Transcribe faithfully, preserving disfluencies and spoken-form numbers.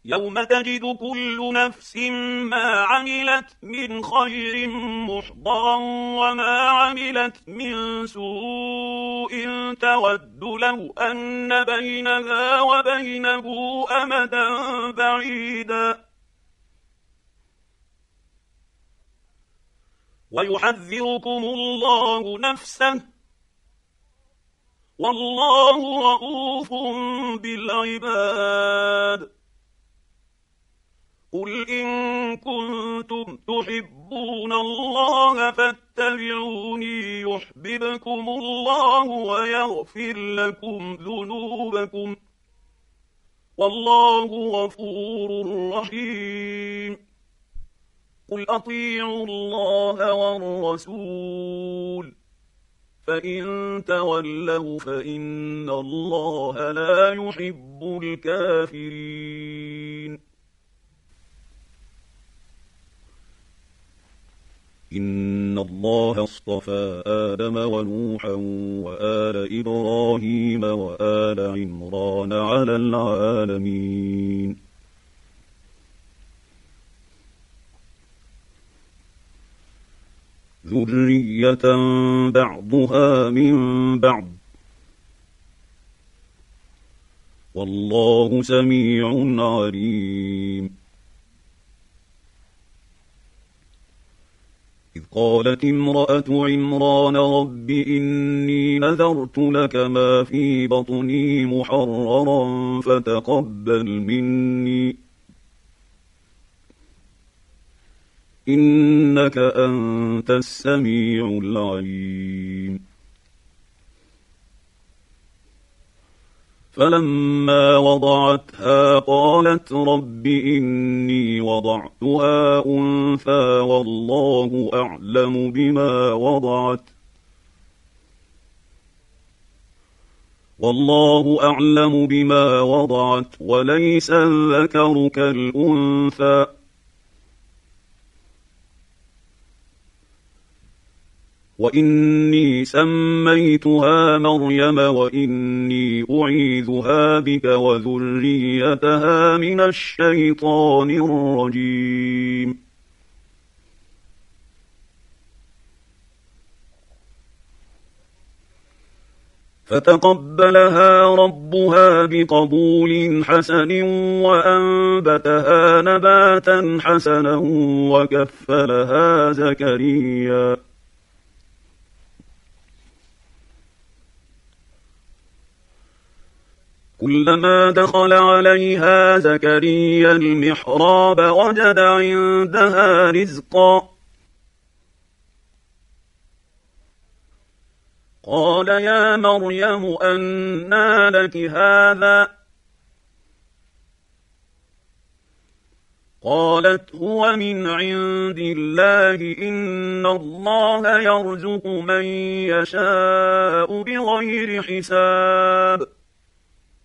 يوم تجد كل نفس ما عملت من خير محضرا وما عملت من سوء تود لو أن بينها وبينه أمدا بعيدا ويحذركم الله نفسه والله رءوف بالعباد قل إن كنتم تحبون الله فاتبعوني يحببكم الله ويغفر لكم ذنوبكم والله غفور رحيم قل أطيعوا الله والرسول فإن تولوا فإن الله لا يحب الكافرين إن الله اصطفى آدم ونوحا وآل إبراهيم وآل عمران على العالمين ذرية بعضها من بعض والله سميع عليم إذ قالت امرأة عمران رب إني نذرت لك ما في بطني محررا فتقبل مني إنك أنت السميع العليم فلما وضعتها قالت رب إني وضعتها أنثى والله أعلم بما وضعت والله أعلم بما وضعت وليس الذكر كالأنثى وإني سميتها مريم وإني أعيذها بك وذريتها من الشيطان الرجيم فتقبلها ربها بقبول حسن وأنبتها نباتا حسنا وكفلها زكريا كلما دخل عليها زكريا المحراب وجد عندها رزقا قال يا مريم أنى لك هذا قالت هو من عند الله إن الله يرزق من يشاء بغير حساب